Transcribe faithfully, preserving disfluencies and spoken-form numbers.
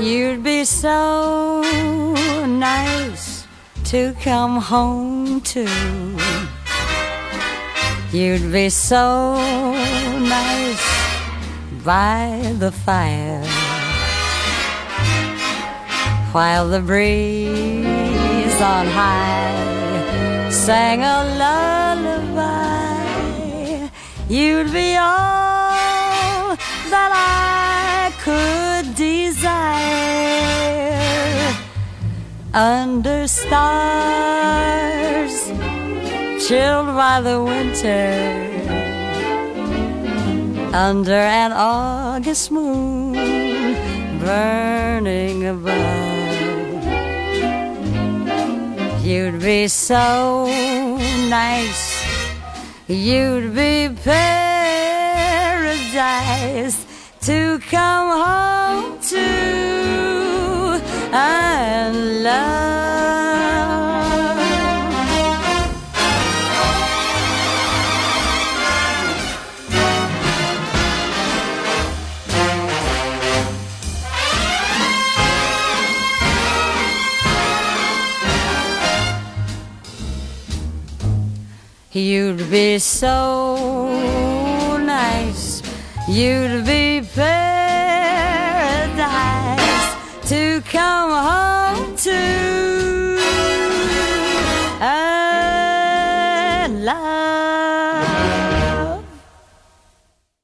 You'd be so nice to come home to. You'd be so nice by the fire while the breeze on high sang a lullaby. You'd be all that I could desire under stars chilled by the winter, under an August moon burning above. You'd be so nice, you'd be paradise to come home to and love. You'd be so nice, you'd be paradise to come home to.